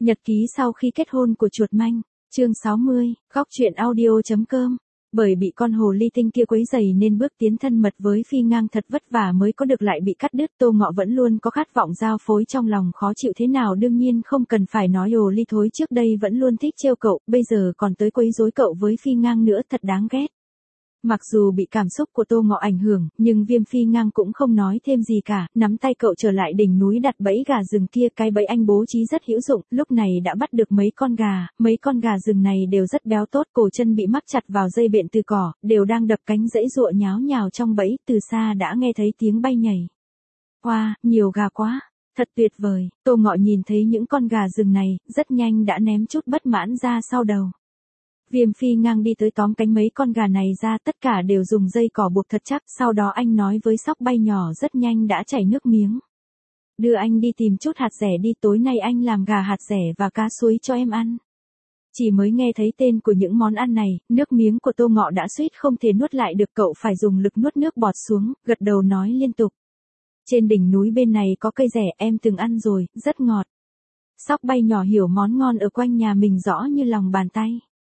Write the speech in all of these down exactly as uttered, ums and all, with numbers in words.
Nhật ký sau khi kết hôn của chuột manh, chương sáu mươi, góc truyện audio.com. Bởi bị con hồ ly tinh kia quấy rầy nên bước tiến thân mật với Phi Ngang thật vất vả mới có được lại bị cắt đứt. Tô Ngọ vẫn luôn có khát vọng giao phối trong lòng khó chịu thế nào, đương nhiên không cần phải nói hồ ly thối trước đây vẫn luôn thích trêu cậu, bây giờ còn tới quấy rối cậu với Phi Ngang nữa, thật đáng ghét. Mặc dù bị cảm xúc của Tô Ngọ ảnh hưởng, nhưng Viêm Phi Ngang cũng không nói thêm gì cả, nắm tay cậu trở lại đỉnh núi đặt bẫy gà rừng kia. Cái bẫy anh bố trí rất hữu dụng, lúc này đã bắt được mấy con gà, mấy con gà rừng này đều rất béo tốt, cổ chân bị mắc chặt vào dây bện từ cỏ, đều đang đập cánh giãy giụa nháo nhào trong bẫy, từ xa đã nghe thấy tiếng bay nhảy. Wow, nhiều gà quá, thật tuyệt vời. Tô Ngọ nhìn thấy những con gà rừng này, rất nhanh đã ném chút bất mãn ra sau đầu. Viêm Phi Ngang đi tới tóm cánh mấy con gà này ra, tất cả đều dùng dây cỏ buộc thật chắc, sau đó anh nói với Sóc Bay nhỏ rất nhanh đã chảy nước miếng. Đưa anh đi tìm chút hạt rẻ đi, tối nay anh làm gà hạt rẻ và cá suối cho em ăn. Chỉ mới nghe thấy tên của những món ăn này, nước miếng của Tô Ngọ đã suýt không thể nuốt lại được, cậu phải dùng lực nuốt nước bọt xuống, gật đầu nói liên tục. Trên đỉnh núi bên này có cây rẻ, em từng ăn rồi, rất ngọt. Sóc Bay nhỏ hiểu món ngon ở quanh nhà mình rõ như lòng bàn tay.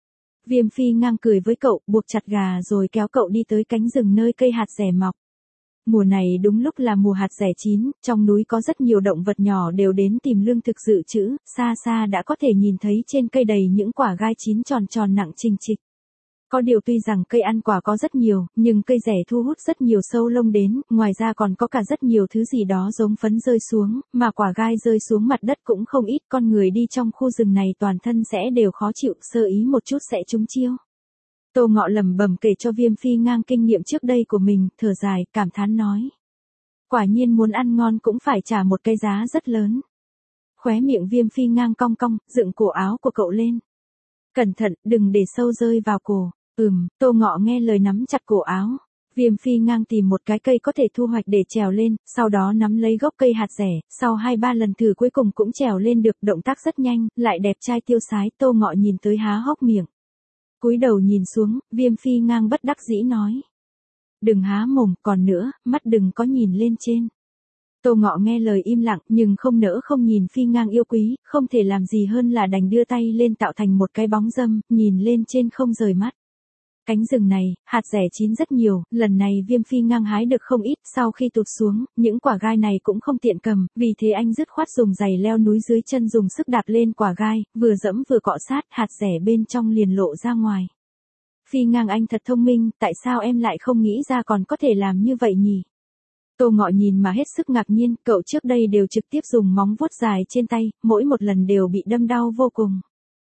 Viêm Phi Ngang cười với cậu, buộc chặt gà rồi kéo cậu đi tới cánh rừng nơi cây hạt rẻ mọc. Mùa này đúng lúc là mùa hạt rẻ chín, trong núi có rất nhiều động vật nhỏ đều đến tìm lương thực dự trữ, xa xa đã có thể nhìn thấy trên cây đầy những quả gai chín tròn tròn nặng chình chịch. Có điều tuy rằng cây ăn quả có rất nhiều, nhưng cây rẻ thu hút rất nhiều sâu lông đến, ngoài ra còn có cả rất nhiều thứ gì đó giống phấn rơi xuống, mà quả gai rơi xuống mặt đất cũng không ít, con người đi trong khu rừng này toàn thân sẽ đều khó chịu, sơ ý một chút sẽ trúng chiêu. Tô Ngọ lẩm bẩm kể cho Viêm Phi Ngang kinh nghiệm trước đây của mình, thở dài, cảm thán nói. Quả nhiên muốn ăn ngon cũng phải trả một cái giá rất lớn. Khóe miệng Viêm Phi Ngang cong cong, dựng cổ áo của cậu lên. Cẩn thận, đừng để sâu rơi vào cổ. Ừm, Tô Ngọ nghe lời nắm chặt cổ áo. Viêm Phi Ngang tìm một cái cây có thể thu hoạch để trèo lên, sau đó nắm lấy gốc cây hạt rẻ, sau hai ba lần thử cuối cùng cũng trèo lên được, động tác rất nhanh, lại đẹp trai tiêu sái. Tô Ngọ nhìn tới há hốc miệng. Cúi đầu nhìn xuống, Viêm Phi Ngang bất đắc dĩ nói. Đừng há mồm, còn nữa, mắt đừng có nhìn lên trên. Tô Ngọ nghe lời im lặng, nhưng không nỡ không nhìn Phi Ngang yêu quý, không thể làm gì hơn là đành đưa tay lên tạo thành một cái bóng dâm, nhìn lên trên không rời mắt. Cánh rừng này, hạt rẻ chín rất nhiều, lần này Viêm Phi Ngang hái được không ít, sau khi tụt xuống, những quả gai này cũng không tiện cầm, vì thế anh dứt khoát dùng giày leo núi dưới chân dùng sức đạp lên quả gai, vừa dẫm vừa cọ sát, hạt rẻ bên trong liền lộ ra ngoài. Phi Ngang anh thật thông minh, tại sao em lại không nghĩ ra còn có thể làm như vậy nhỉ? Tô Ngọ nhìn mà hết sức ngạc nhiên, cậu trước đây đều trực tiếp dùng móng vuốt dài trên tay, mỗi một lần đều bị đâm đau vô cùng.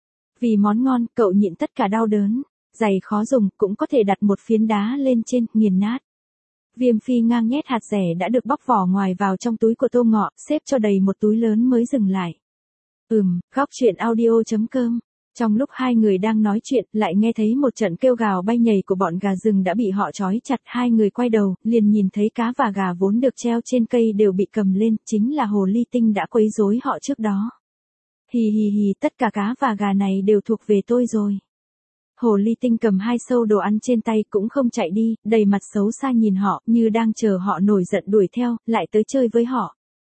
Vì món ngon, cậu nhịn tất cả đau đớn. Giày khó dùng, cũng có thể đặt một phiến đá lên trên, nghiền nát. Viêm Phi Ngang nhét hạt rẻ đã được bóc vỏ ngoài vào trong túi của Tô Ngọ, xếp cho đầy một túi lớn mới dừng lại. Ừm, góc truyện audio.com. Trong lúc hai người đang nói chuyện, lại nghe thấy một trận kêu gào bay nhảy của bọn gà rừng đã bị họ trói chặt, hai người quay đầu, liền nhìn thấy cá và gà vốn được treo trên cây đều bị cầm lên, chính là hồ ly tinh đã quấy rối họ trước đó. Hì hì hì, tất cả cá và gà này đều thuộc về tôi rồi. Hồ ly tinh cầm hai sâu đồ ăn trên tay cũng không chạy đi, đầy mặt xấu xa nhìn họ, như đang chờ họ nổi giận đuổi theo, lại tới chơi với họ.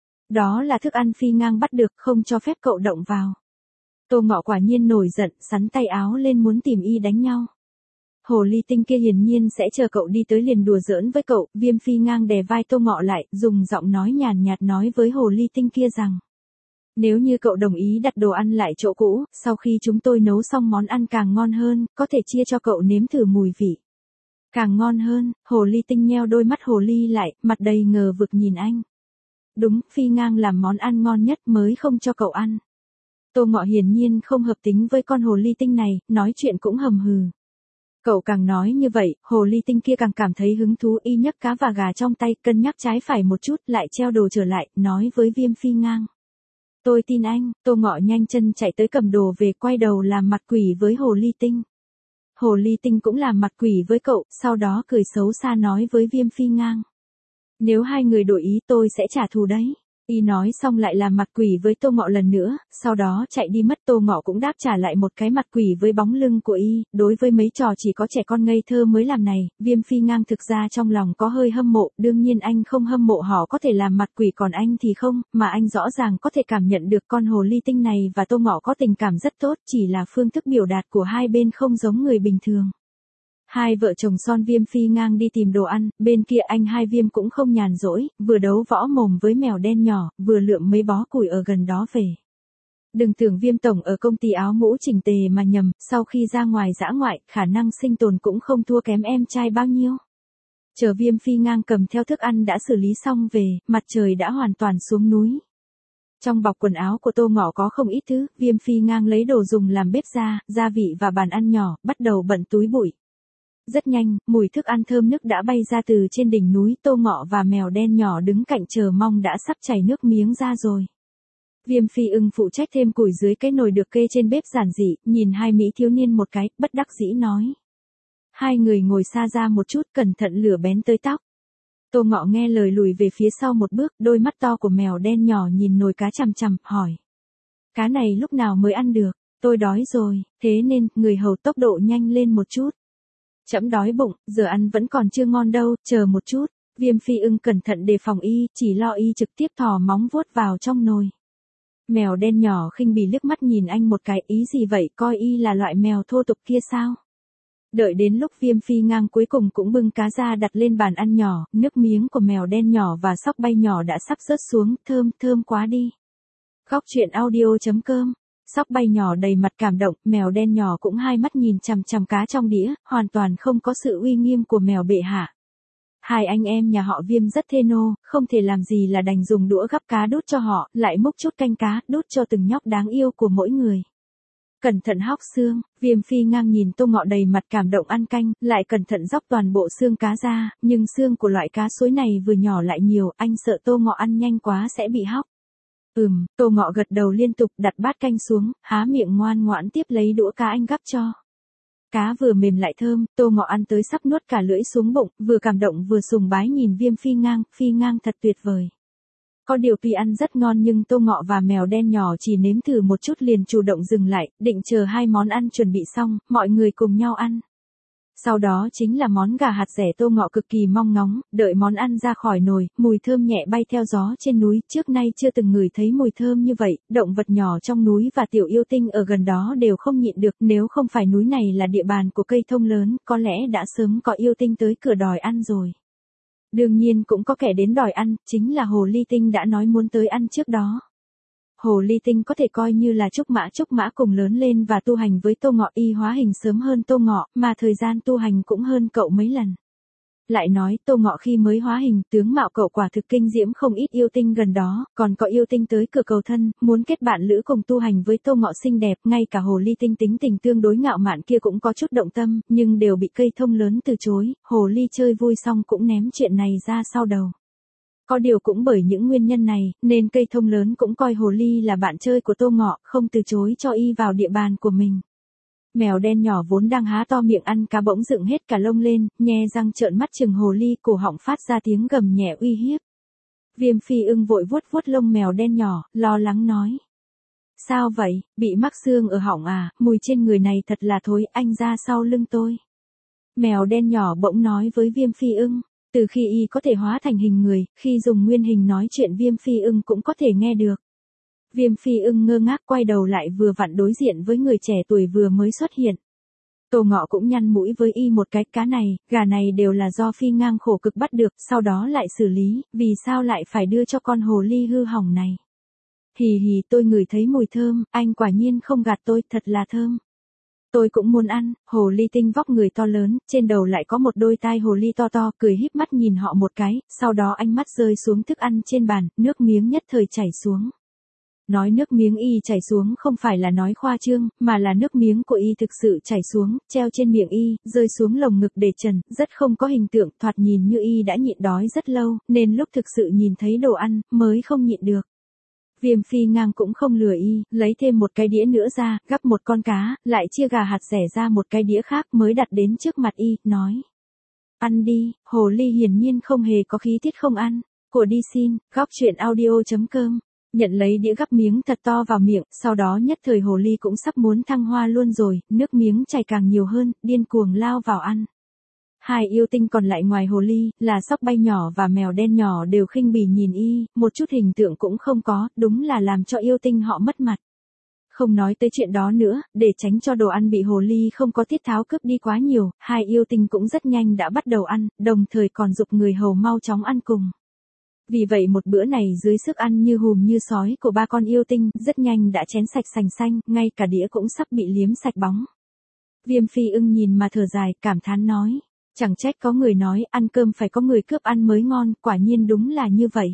Đó là thức ăn Phi Ngang bắt được, không cho phép cậu động vào. Tô Ngọ quả nhiên nổi giận, sắn tay áo lên muốn tìm y đánh nhau. Hồ ly tinh kia hiển nhiên sẽ chờ cậu đi tới liền đùa giỡn với cậu, Viêm Phi Ngang đè vai Tô Ngọ lại, dùng giọng nói nhàn nhạt nói với hồ ly tinh kia rằng. Nếu như cậu đồng ý đặt đồ ăn lại chỗ cũ, sau khi chúng tôi nấu xong món ăn càng ngon hơn, có thể chia cho cậu nếm thử mùi vị. Càng ngon hơn, hồ ly tinh nheo đôi mắt hồ ly lại, mặt đầy ngờ vực nhìn anh. Đúng, Phi Ngang làm món ăn ngon nhất mới không cho cậu ăn. Tô Ngọ hiển nhiên không hợp tính với con hồ ly tinh này, nói chuyện cũng hầm hừ. Cậu càng nói như vậy, hồ ly tinh kia càng cảm thấy hứng thú, y nhấc cá và gà trong tay, cân nhắc trái phải một chút, lại treo đồ trở lại, nói với Viêm Phi Ngang. Tôi tin anh. Tô Ngọ nhanh chân chạy tới cầm đồ về, quay đầu làm mặt quỷ với hồ ly tinh. Hồ ly tinh cũng làm mặt quỷ với cậu, sau đó cười xấu xa nói với Viêm Phi Ngang. Nếu hai người đổi ý tôi sẽ trả thù đấy. Y nói xong lại làm mặt quỷ với Tô Ngọ lần nữa, sau đó chạy đi mất. Tô Ngọ cũng đáp trả lại một cái mặt quỷ với bóng lưng của Y. Đối với mấy trò chỉ có trẻ con ngây thơ mới làm này, Viêm Phi Ngang thực ra trong lòng có hơi hâm mộ. Đương nhiên anh không hâm mộ họ có thể làm mặt quỷ còn anh thì không, mà anh rõ ràng có thể cảm nhận được con hồ ly tinh này và Tô Ngọ có tình cảm rất tốt, chỉ là phương thức biểu đạt của hai bên không giống người bình thường. Hai vợ chồng son Viêm Phi Ngang đi tìm đồ ăn, bên kia anh Hai Viêm cũng không nhàn rỗi, vừa đấu võ mồm với mèo đen nhỏ, vừa lượm mấy bó củi ở gần đó về. Đừng tưởng Viêm tổng ở công ty áo mũ chỉnh tề mà nhầm, sau khi ra ngoài dã ngoại, khả năng sinh tồn cũng không thua kém em trai bao nhiêu. Chờ Viêm Phi Ngang cầm theo thức ăn đã xử lý xong về, mặt trời đã hoàn toàn xuống núi. Trong bọc quần áo của Tô Ngọ có không ít thứ, Viêm Phi Ngang lấy đồ dùng làm bếp ra, gia vị và bàn ăn nhỏ, bắt đầu bận túi bụi. Rất nhanh, mùi thức ăn thơm nức đã bay ra từ trên đỉnh núi. Tô Ngọ và mèo đen nhỏ đứng cạnh chờ mong đã sắp chảy nước miếng ra rồi. Viêm Phi Ưng phụ trách thêm củi dưới cái nồi được kê trên bếp giản dị, nhìn hai mỹ thiếu niên một cái, bất đắc dĩ nói. Hai người ngồi xa ra một chút, cẩn thận lửa bén tới tóc. Tô Ngọ nghe lời lùi về phía sau một bước, đôi mắt to của mèo đen nhỏ nhìn nồi cá chằm chằm, hỏi. Cá này lúc nào mới ăn được? Tôi đói rồi, thế nên, người hầu tốc độ nhanh lên một chút. Trẫm đói bụng, giờ ăn vẫn còn chưa ngon đâu, chờ một chút. Viêm Phi Ưng cẩn thận đề phòng Y, chỉ lo Y trực tiếp thò móng vuốt vào trong nồi. Mèo đen nhỏ khinh bỉ liếc mắt nhìn anh một cái, ý gì vậy, coi Y là loại mèo thô tục kia sao? Đợi đến lúc Viêm Phi Ngang cuối cùng cũng bưng cá ra đặt lên bàn ăn nhỏ, nước miếng của mèo đen nhỏ và sóc bay nhỏ đã sắp rớt xuống, thơm, thơm quá đi. Góc truyện audio chấm com. Sóc bay nhỏ đầy mặt cảm động, mèo đen nhỏ cũng hai mắt nhìn chằm chằm cá trong đĩa, hoàn toàn không có sự uy nghiêm của mèo bệ hạ. Hai anh em nhà họ Viêm rất thê nô, không thể làm gì là đành dùng đũa gắp cá đút cho họ, lại múc chút canh cá, đút cho từng nhóc đáng yêu của mỗi người. Cẩn thận hóc xương, Viêm Phi Ngang nhìn Tô Ngọ đầy mặt cảm động ăn canh, lại cẩn thận dóc toàn bộ xương cá ra, nhưng xương của loại cá suối này vừa nhỏ lại nhiều, anh sợ Tô Ngọ ăn nhanh quá sẽ bị hóc. Ừm, Tô Ngọ gật đầu liên tục, đặt bát canh xuống, há miệng ngoan ngoãn tiếp lấy đũa cá anh gắp cho. Cá vừa mềm lại thơm, Tô Ngọ ăn tới sắp nuốt cả lưỡi xuống bụng, vừa cảm động vừa sùng bái nhìn Viêm Phi Ngang, Phi Ngang thật tuyệt vời. Có điều tuy ăn rất ngon nhưng Tô Ngọ và mèo đen nhỏ chỉ nếm thử một chút liền chủ động dừng lại, định chờ hai món ăn chuẩn bị xong, mọi người cùng nhau ăn. Sau đó chính là món gà hạt dẻ. Tô Ngọ cực kỳ mong ngóng, đợi món ăn ra khỏi nồi, mùi thơm nhẹ bay theo gió trên núi, trước nay chưa từng ngửi thấy mùi thơm như vậy, động vật nhỏ trong núi và tiểu yêu tinh ở gần đó đều không nhịn được, nếu không phải núi này là địa bàn của cây thông lớn, có lẽ đã sớm có yêu tinh tới cửa đòi ăn rồi. Đương nhiên cũng có kẻ đến đòi ăn, chính là hồ ly tinh đã nói muốn tới ăn trước đó. Hồ ly tinh có thể coi như là trúc mã trúc mã cùng lớn lên và tu hành với Tô Ngọ. Y hóa hình sớm hơn Tô Ngọ, mà thời gian tu hành cũng hơn cậu mấy lần. Lại nói Tô Ngọ khi mới hóa hình, tướng mạo cậu quả thực kinh diễm không ít yêu tinh gần đó, còn có yêu tinh tới cửa cầu thân, muốn kết bạn lữ cùng tu hành với Tô Ngọ xinh đẹp, ngay cả hồ ly tinh tính tình tương đối ngạo mạn kia cũng có chút động tâm, nhưng đều bị cây thông lớn từ chối, hồ ly chơi vui xong cũng ném chuyện này ra sau đầu. Có điều cũng bởi những nguyên nhân này, nên cây thông lớn cũng coi hồ ly là bạn chơi của Tô Ngọ, không từ chối cho Y vào địa bàn của mình. Mèo đen nhỏ vốn đang há to miệng ăn cá bỗng dựng hết cả lông lên, nhe răng trợn mắt chừng hồ ly, cổ họng phát ra tiếng gầm nhẹ uy hiếp. Viêm Phi Ưng vội vuốt vuốt lông mèo đen nhỏ, lo lắng nói. Sao vậy, bị mắc xương ở họng à, mùi trên người này thật là thối, anh ra sau lưng tôi. Mèo đen nhỏ bỗng nói với Viêm Phi Ưng. Từ khi Y có thể hóa thành hình người, khi dùng nguyên hình nói chuyện Viêm Phi Ưng cũng có thể nghe được. Viêm Phi Ưng ngơ ngác quay đầu lại vừa vặn đối diện với người trẻ tuổi vừa mới xuất hiện. Tô Ngọ cũng nhăn mũi với Y một cái, cá này, gà này đều là do Phi Ngang khổ cực bắt được, sau đó lại xử lý, vì sao lại phải đưa cho con hồ ly hư hỏng này. Hì hì, tôi ngửi thấy mùi thơm, anh quả nhiên không gạt tôi, thật là thơm. Tôi cũng muốn ăn. Hồ ly tinh vóc người to lớn, trên đầu lại có một đôi tai hồ ly to to, cười híp mắt nhìn họ một cái, sau đó ánh mắt rơi xuống thức ăn trên bàn, nước miếng nhất thời chảy xuống. Nói nước miếng Y chảy xuống không phải là nói khoa trương, mà là nước miếng của Y thực sự chảy xuống, treo trên miệng Y, rơi xuống lồng ngực để trần, rất không có hình tượng, thoạt nhìn như Y đã nhịn đói rất lâu, nên lúc thực sự nhìn thấy đồ ăn, mới không nhịn được. Viêm Phi Ngang cũng không lừa Y, lấy thêm một cái đĩa nữa ra, gắp một con cá, lại chia gà hạt dẻ ra một cái đĩa khác mới đặt đến trước mặt Y, nói. Ăn đi, hồ ly hiển nhiên không hề có khí tiết không ăn. Của đi xin, góc chuyện audio.com. Nhận lấy đĩa gắp miếng thật to vào miệng, sau đó nhất thời hồ ly cũng sắp muốn thăng hoa luôn rồi, nước miếng chảy càng nhiều hơn, điên cuồng lao vào ăn. Hai yêu tinh còn lại ngoài hồ ly, là sóc bay nhỏ và mèo đen nhỏ đều khinh bỉ nhìn y, một chút hình tượng cũng không có, đúng là làm cho yêu tinh họ mất mặt. Không nói tới chuyện đó nữa, để tránh cho đồ ăn bị hồ ly không có tiết tháo cướp đi quá nhiều, hai yêu tinh cũng rất nhanh đã bắt đầu ăn, đồng thời còn giục người hầu mau chóng ăn cùng. Vì vậy một bữa này dưới sức ăn như hùm như sói của ba con yêu tinh, rất nhanh đã chén sạch sành xanh, ngay cả đĩa cũng sắp bị liếm sạch bóng. Viêm Phi Ưng nhìn mà thở dài, cảm thán nói, chẳng trách có người nói ăn cơm phải có người cướp ăn mới ngon, quả nhiên đúng là như vậy.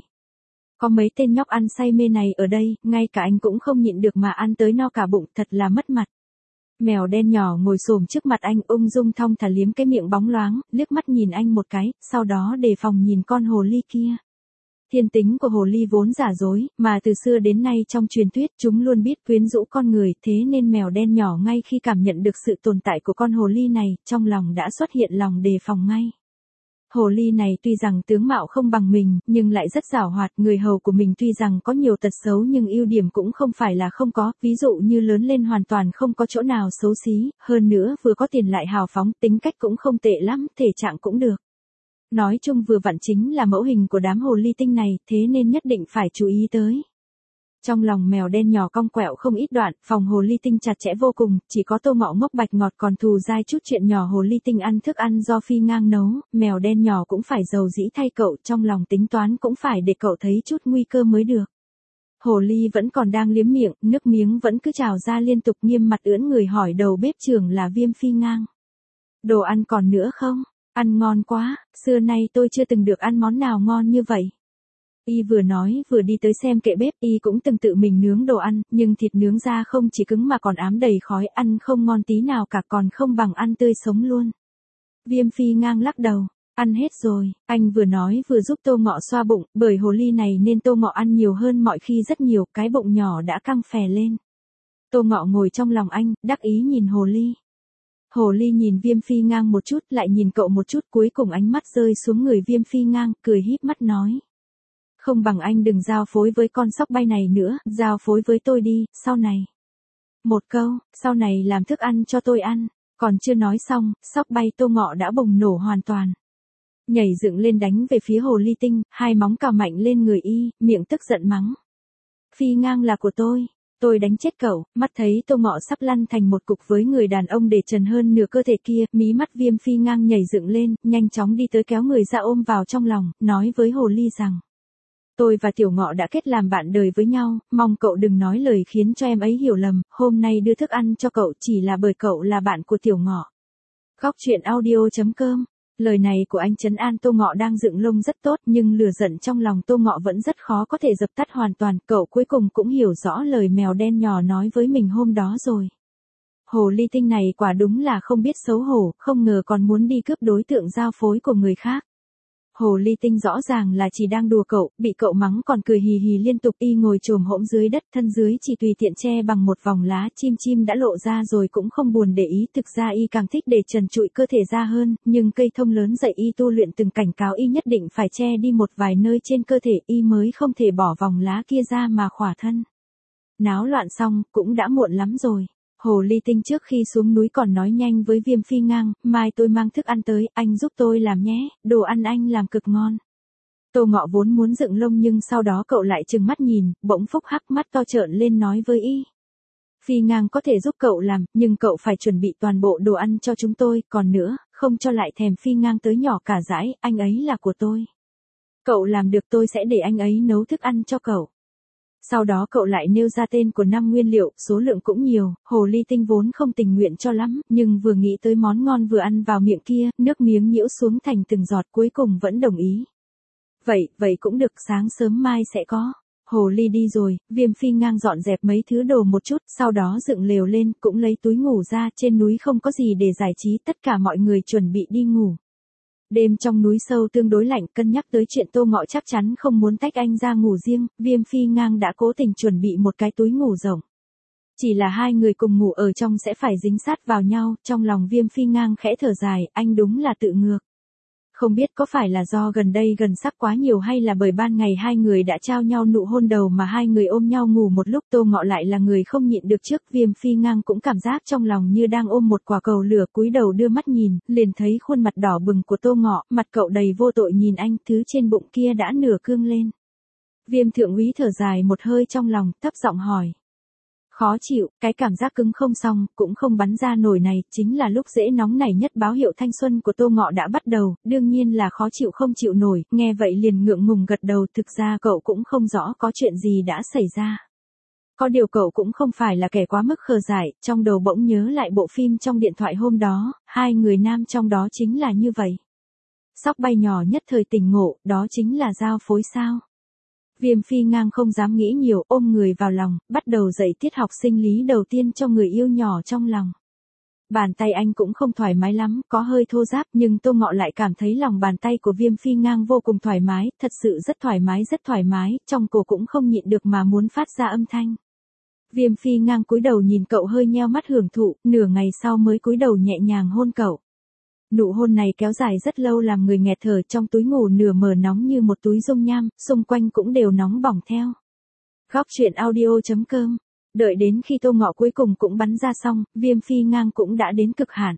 Có mấy tên nhóc ăn say mê này ở đây, ngay cả anh cũng không nhịn được mà ăn tới no cả bụng, thật là mất mặt. Mèo đen nhỏ ngồi xổm trước mặt anh, ung dung thong thả liếm cái miệng bóng loáng, liếc mắt nhìn anh một cái, sau đó đề phòng nhìn con hồ ly kia. Thiên tính của hồ ly vốn giả dối, mà từ xưa đến nay trong truyền thuyết chúng luôn biết quyến rũ con người, thế nên mèo đen nhỏ ngay khi cảm nhận được sự tồn tại của con hồ ly này, trong lòng đã xuất hiện lòng đề phòng ngay. Hồ ly này tuy rằng tướng mạo không bằng mình, nhưng lại rất giàu hoạt, người hầu của mình tuy rằng có nhiều tật xấu nhưng ưu điểm cũng không phải là không có, ví dụ như lớn lên hoàn toàn không có chỗ nào xấu xí, hơn nữa vừa có tiền lại hào phóng, tính cách cũng không tệ lắm, thể trạng cũng được. Nói chung vừa vặn chính là mẫu hình của đám hồ ly tinh này, thế nên nhất định phải chú ý tới. Trong lòng mèo đen nhỏ cong quẹo không ít đoạn, phòng hồ ly tinh chặt chẽ vô cùng, chỉ có Tô Ngọ ngốc bạch ngọt còn thù dai chút chuyện nhỏ hồ ly tinh ăn thức ăn do Phi Ngang nấu, mèo đen nhỏ cũng phải giàu dĩ thay cậu, trong lòng tính toán cũng phải để cậu thấy chút nguy cơ mới được. Hồ ly vẫn còn đang liếm miệng, nước miếng vẫn cứ trào ra liên tục, nghiêm mặt ưỡn người hỏi đầu bếp trưởng là Viêm Phi Ngang. Đồ ăn còn nữa không? Ăn ngon quá, xưa nay tôi chưa từng được ăn món nào ngon như vậy. Y vừa nói vừa đi tới xem kệ bếp, y cũng từng tự mình nướng đồ ăn, nhưng thịt nướng ra không chỉ cứng mà còn ám đầy khói, ăn không ngon tí nào cả, còn không bằng ăn tươi sống luôn. Viêm Phi Ngang lắc đầu, ăn hết rồi, anh vừa nói vừa giúp Tô Ngọ xoa bụng, bởi hồ ly này nên Tô Ngọ ăn nhiều hơn mọi khi rất nhiều, cái bụng nhỏ đã căng phè lên. Tô Ngọ ngồi trong lòng anh, đắc ý nhìn hồ ly. Hồ ly nhìn Viêm Phi Ngang một chút, lại nhìn cậu một chút, cuối cùng ánh mắt rơi xuống người Viêm Phi Ngang, cười híp mắt nói. Không bằng anh đừng giao phối với con sóc bay này nữa, giao phối với tôi đi, sau này. Một câu, sau này làm thức ăn cho tôi ăn, còn chưa nói xong, sóc bay Tô Ngọ đã bùng nổ hoàn toàn. Nhảy dựng lên đánh về phía hồ ly tinh, hai móng cào mạnh lên người y, miệng tức giận mắng. Phi Ngang là của tôi. Tôi đánh chết cậu, mắt thấy Tô Ngọ sắp lăn thành một cục với người đàn ông để trần hơn nửa cơ thể kia, mí mắt Viêm Phi Ngang nhảy dựng lên, nhanh chóng đi tới kéo người ra ôm vào trong lòng, nói với hồ ly rằng. Tôi và Tiểu Ngọ đã kết làm bạn đời với nhau, mong cậu đừng nói lời khiến cho em ấy hiểu lầm, hôm nay đưa thức ăn cho cậu chỉ là bởi cậu là bạn của Tiểu Ngọ. Góc chuyện audio.com. Lời này của anh trấn an Tô Ngọ đang dựng lông rất tốt, nhưng lửa giận trong lòng Tô Ngọ vẫn rất khó có thể dập tắt hoàn toàn, cậu cuối cùng cũng hiểu rõ lời mèo đen nhỏ nói với mình hôm đó rồi. Hồ ly tinh này quả đúng là không biết xấu hổ, không ngờ còn muốn đi cướp đối tượng giao phối của người khác. Hồ ly tinh rõ ràng là chỉ đang đùa cậu, bị cậu mắng còn cười hì hì liên tục, y ngồi chồm hổm dưới đất, thân dưới chỉ tùy tiện che bằng một vòng lá chim chim đã lộ ra rồi cũng không buồn để ý, thực ra y càng thích để trần trụi cơ thể ra hơn, nhưng cây thông lớn dạy y tu luyện từng cảnh cáo y nhất định phải che đi một vài nơi trên cơ thể, y mới không thể bỏ vòng lá kia ra mà khỏa thân. Náo loạn xong, cũng đã muộn lắm rồi. Hồ ly tinh trước khi xuống núi còn nói nhanh với Viêm Phi Ngang, mai tôi mang thức ăn tới, anh giúp tôi làm nhé, đồ ăn anh làm cực ngon. Tô Ngọ vốn muốn dựng lông nhưng sau đó cậu lại trừng mắt nhìn, bỗng phúc hắc mắt to trợn lên nói với y. Phi Ngang có thể giúp cậu làm, nhưng cậu phải chuẩn bị toàn bộ đồ ăn cho chúng tôi, còn nữa, không cho lại thèm Phi Ngang tới nhỏ cả dãi, anh ấy là của tôi. Cậu làm được tôi sẽ để anh ấy nấu thức ăn cho cậu. Sau đó cậu lại nêu ra tên của năm nguyên liệu, số lượng cũng nhiều, hồ ly tinh vốn không tình nguyện cho lắm, nhưng vừa nghĩ tới món ngon vừa ăn vào miệng kia, nước miếng nhiễu xuống thành từng giọt, cuối cùng vẫn đồng ý. Vậy, vậy cũng được, sáng sớm mai sẽ có. Hồ ly đi rồi, Viêm Phi Ngang dọn dẹp mấy thứ đồ một chút, sau đó dựng lều lên, cũng lấy túi ngủ ra, trên núi không có gì để giải trí, tất cả mọi người chuẩn bị đi ngủ. Đêm trong núi sâu tương đối lạnh, cân nhắc tới chuyện Tô Ngọ chắc chắn không muốn tách anh ra ngủ riêng, Viêm Phi Ngang đã cố tình chuẩn bị một cái túi ngủ rộng. Chỉ là hai người cùng ngủ ở trong sẽ phải dính sát vào nhau, trong lòng Viêm Phi Ngang khẽ thở dài, anh đúng là tự ngược. Không biết có phải là do gần đây gần sắc quá nhiều hay là bởi ban ngày hai người đã trao nhau nụ hôn đầu mà hai người ôm nhau ngủ một lúc. Tô Ngọ lại là người không nhịn được trước. Viêm Phi Ngang cũng cảm giác trong lòng như đang ôm một quả cầu lửa, cúi đầu đưa mắt nhìn, liền thấy khuôn mặt đỏ bừng của Tô Ngọ, mặt cậu đầy vô tội nhìn anh, thứ trên bụng kia đã nửa cương lên. Viêm thượng úy thở dài một hơi trong lòng, thấp giọng hỏi. Khó chịu, cái cảm giác cứng không xong, cũng không bắn ra nổi này, chính là lúc dễ nóng nảy nhất báo hiệu thanh xuân của Tô Ngọ đã bắt đầu, đương nhiên là khó chịu không chịu nổi, nghe vậy liền ngượng ngùng gật đầu, thực ra cậu cũng không rõ có chuyện gì đã xảy ra. Có điều cậu cũng không phải là kẻ quá mức khờ dại, trong đầu bỗng nhớ lại bộ phim trong điện thoại hôm đó, hai người nam trong đó chính là như vậy. Sóc bay nhỏ nhất thời tỉnh ngộ, đó chính là giao phối sao. Viêm Phi Ngang không dám nghĩ nhiều, ôm người vào lòng, bắt đầu dạy tiết học sinh lý đầu tiên cho người yêu nhỏ trong lòng. Bàn tay anh cũng không thoải mái lắm, có hơi thô ráp, nhưng Tô Ngọ lại cảm thấy lòng bàn tay của Viêm Phi Ngang vô cùng thoải mái, thật sự rất thoải mái rất thoải mái, trong cổ cũng không nhịn được mà muốn phát ra âm thanh. Viêm Phi Ngang cúi đầu nhìn cậu hơi nheo mắt hưởng thụ, nửa ngày sau mới cúi đầu nhẹ nhàng hôn cậu. Nụ hôn này kéo dài rất lâu làm người nghẹt thở, trong túi ngủ nửa mờ nóng như một túi dung nham, xung quanh cũng đều nóng bỏng theo. Góc truyện audio chấm com. Đợi đến khi Tô Ngọ cuối cùng cũng bắn ra xong, Viêm Phi Ngang cũng đã đến cực hạn.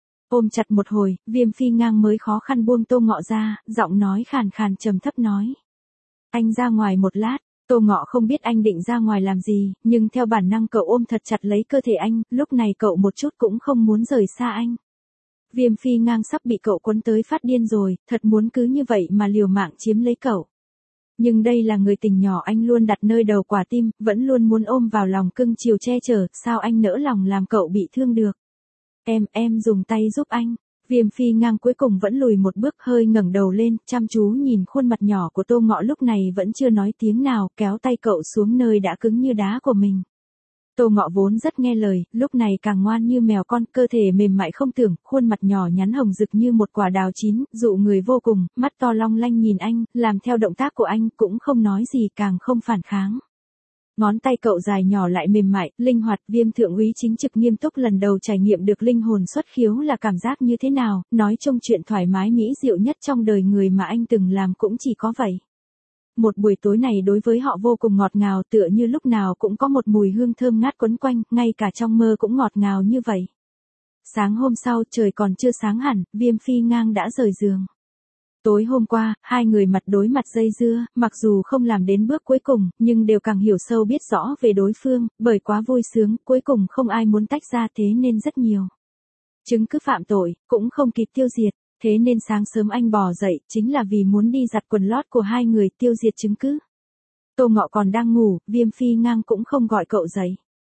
Ôm chặt một hồi, Viêm Phi Ngang mới khó khăn buông Tô Ngọ ra, giọng nói khàn khàn trầm thấp nói. Anh ra ngoài một lát. Tô Ngọ không biết anh định ra ngoài làm gì, nhưng theo bản năng cậu ôm thật chặt lấy cơ thể anh, lúc này cậu một chút cũng không muốn rời xa anh. Viêm Phi Ngang sắp bị cậu quấn tới phát điên rồi, thật muốn cứ như vậy mà liều mạng chiếm lấy cậu. Nhưng đây là người tình nhỏ anh luôn đặt nơi đầu quả tim, vẫn luôn muốn ôm vào lòng cưng chiều che chở, sao anh nỡ lòng làm cậu bị thương được. Em, em dùng tay giúp anh. Viêm Phi Ngang cuối cùng vẫn lùi một bước, hơi ngẩng đầu lên, chăm chú nhìn khuôn mặt nhỏ của Tô Ngọ lúc này vẫn chưa nói tiếng nào, kéo tay cậu xuống nơi đã cứng như đá của mình. Tô Ngọ vốn rất nghe lời, lúc này càng ngoan như mèo con, cơ thể mềm mại không tưởng, khuôn mặt nhỏ nhắn hồng rực như một quả đào chín, dụ người vô cùng, mắt to long lanh nhìn anh, làm theo động tác của anh, cũng không nói gì càng không phản kháng. Ngón tay cậu dài nhỏ lại mềm mại, linh hoạt. Viêm thượng úy chính trực nghiêm túc lần đầu trải nghiệm được linh hồn xuất khiếu là cảm giác như thế nào, nói chung chuyện thoải mái mỹ diệu nhất trong đời người mà anh từng làm cũng chỉ có vậy. Một buổi tối này đối với họ vô cùng ngọt ngào, tựa như lúc nào cũng có một mùi hương thơm ngát quấn quanh, ngay cả trong mơ cũng ngọt ngào như vậy. Sáng hôm sau, trời còn chưa sáng hẳn, Viêm Phi Ngang đã rời giường. Tối hôm qua, hai người mặt đối mặt dây dưa, mặc dù không làm đến bước cuối cùng, nhưng đều càng hiểu sâu biết rõ về đối phương, bởi quá vui sướng, cuối cùng không ai muốn tách ra, thế nên rất nhiều chứng cứ phạm tội, cũng không kịp tiêu diệt. Thế nên sáng sớm anh bò dậy, chính là vì muốn đi giặt quần lót của hai người, tiêu diệt chứng cứ. Tô Ngọ còn đang ngủ, Viêm Phi Ngang cũng không gọi cậu dậy.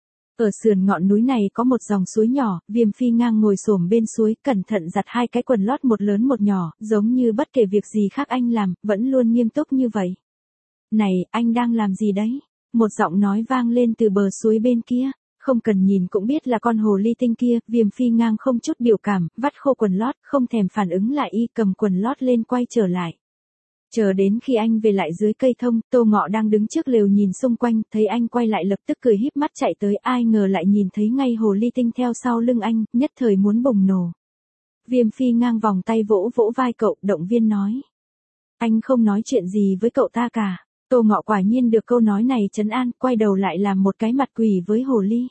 Ở sườn ngọn núi này có một dòng suối nhỏ, Viêm Phi Ngang ngồi xổm bên suối, cẩn thận giặt hai cái quần lót một lớn một nhỏ, giống như bất kể việc gì khác anh làm, vẫn luôn nghiêm túc như vậy. Này, anh đang làm gì đấy? Một giọng nói vang lên từ bờ suối bên kia. Không cần nhìn cũng biết là con hồ ly tinh kia. Viêm Phi Ngang không chút biểu cảm, vắt khô quần lót, không thèm phản ứng lại y, cầm quần lót lên quay trở lại. Chờ đến khi anh về lại dưới cây thông, Tô Ngọ đang đứng trước lều nhìn xung quanh, thấy anh quay lại lập tức cười híp mắt chạy tới, ai ngờ lại nhìn thấy ngay hồ ly tinh theo sau lưng anh, nhất thời muốn bùng nổ. Viêm Phi Ngang vòng tay vỗ vỗ vai cậu, động viên nói. Anh không nói chuyện gì với cậu ta cả. Tô Ngọ quả nhiên được câu nói này trấn an, quay đầu lại làm một cái mặt quỷ với hồ ly.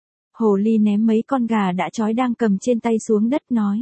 Hồ ly ném mấy con gà đã trói đang cầm trên tay xuống đất nói.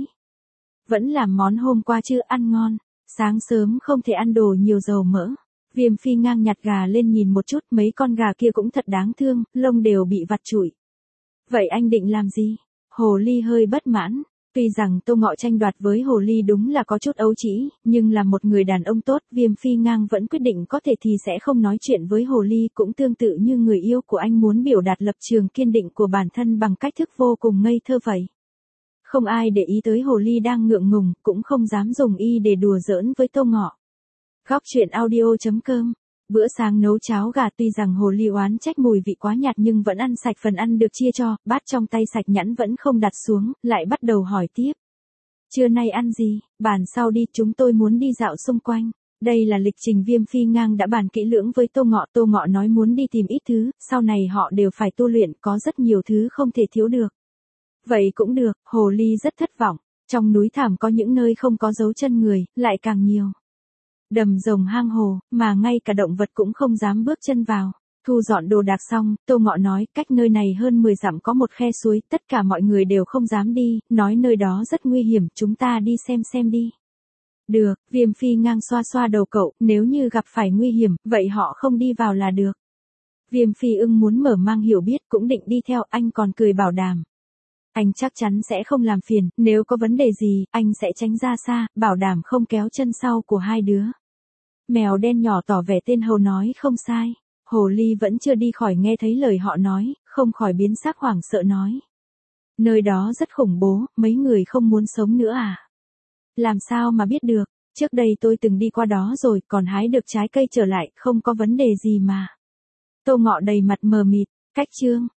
Vẫn làm món hôm qua chứ, ăn ngon. Sáng sớm không thể ăn đồ nhiều dầu mỡ. Viêm Phi Ngang nhặt gà lên nhìn một chút, mấy con gà kia cũng thật đáng thương, lông đều bị vặt trụi. Vậy anh định làm gì? Hồ ly hơi bất mãn. Tuy rằng Tô Ngọ tranh đoạt với hồ ly đúng là có chút ấu trĩ, nhưng là một người đàn ông tốt, Viêm Phi Ngang vẫn quyết định có thể thì sẽ không nói chuyện với hồ ly, cũng tương tự như người yêu của anh muốn biểu đạt lập trường kiên định của bản thân bằng cách thức vô cùng ngây thơ vậy. Không ai để ý tới hồ ly đang ngượng ngùng, cũng không dám dùng y để đùa giỡn với Tô Ngọ. Góc truyện audio chấm com. Bữa sáng nấu cháo gà, tuy rằng hồ ly oán trách mùi vị quá nhạt nhưng vẫn ăn sạch phần ăn được chia cho, bát trong tay sạch nhẵn vẫn không đặt xuống, lại bắt đầu hỏi tiếp. Trưa nay ăn gì? Bàn sau đi, chúng tôi muốn đi dạo xung quanh. Đây là lịch trình Viêm Phi Ngang đã bàn kỹ lưỡng với Tô Ngọ. Tô Ngọ nói muốn đi tìm ít thứ, sau này họ đều phải tu luyện, có rất nhiều thứ không thể thiếu được. Vậy cũng được, hồ ly rất thất vọng. Trong núi thảm có những nơi không có dấu chân người, lại càng nhiều. Đầm rồng hang hồ, mà ngay cả động vật cũng không dám bước chân vào. Thu dọn đồ đạc xong, Tô Ngọ nói, cách nơi này hơn mười dặm có một khe suối, tất cả mọi người đều không dám đi, nói nơi đó rất nguy hiểm, chúng ta đi xem xem đi. Được, Viêm Phi ngang xoa xoa đầu cậu, nếu như gặp phải nguy hiểm, vậy họ không đi vào là được. Viêm Phi ưng muốn mở mang hiểu biết, cũng định đi theo, anh còn cười bảo đảm. Anh chắc chắn sẽ không làm phiền, nếu có vấn đề gì, anh sẽ tránh ra xa, bảo đảm không kéo chân sau của hai đứa. Mèo đen nhỏ tỏ vẻ tên hầu nói không sai. Hồ ly vẫn chưa đi khỏi nghe thấy lời họ nói, không khỏi biến sắc hoảng sợ nói. Nơi đó rất khủng bố, mấy người không muốn sống nữa à? Làm sao mà biết được, trước đây tôi từng đi qua đó rồi, còn hái được trái cây trở lại, không có vấn đề gì mà. Tô Ngọ đầy mặt mờ mịt, cách chương.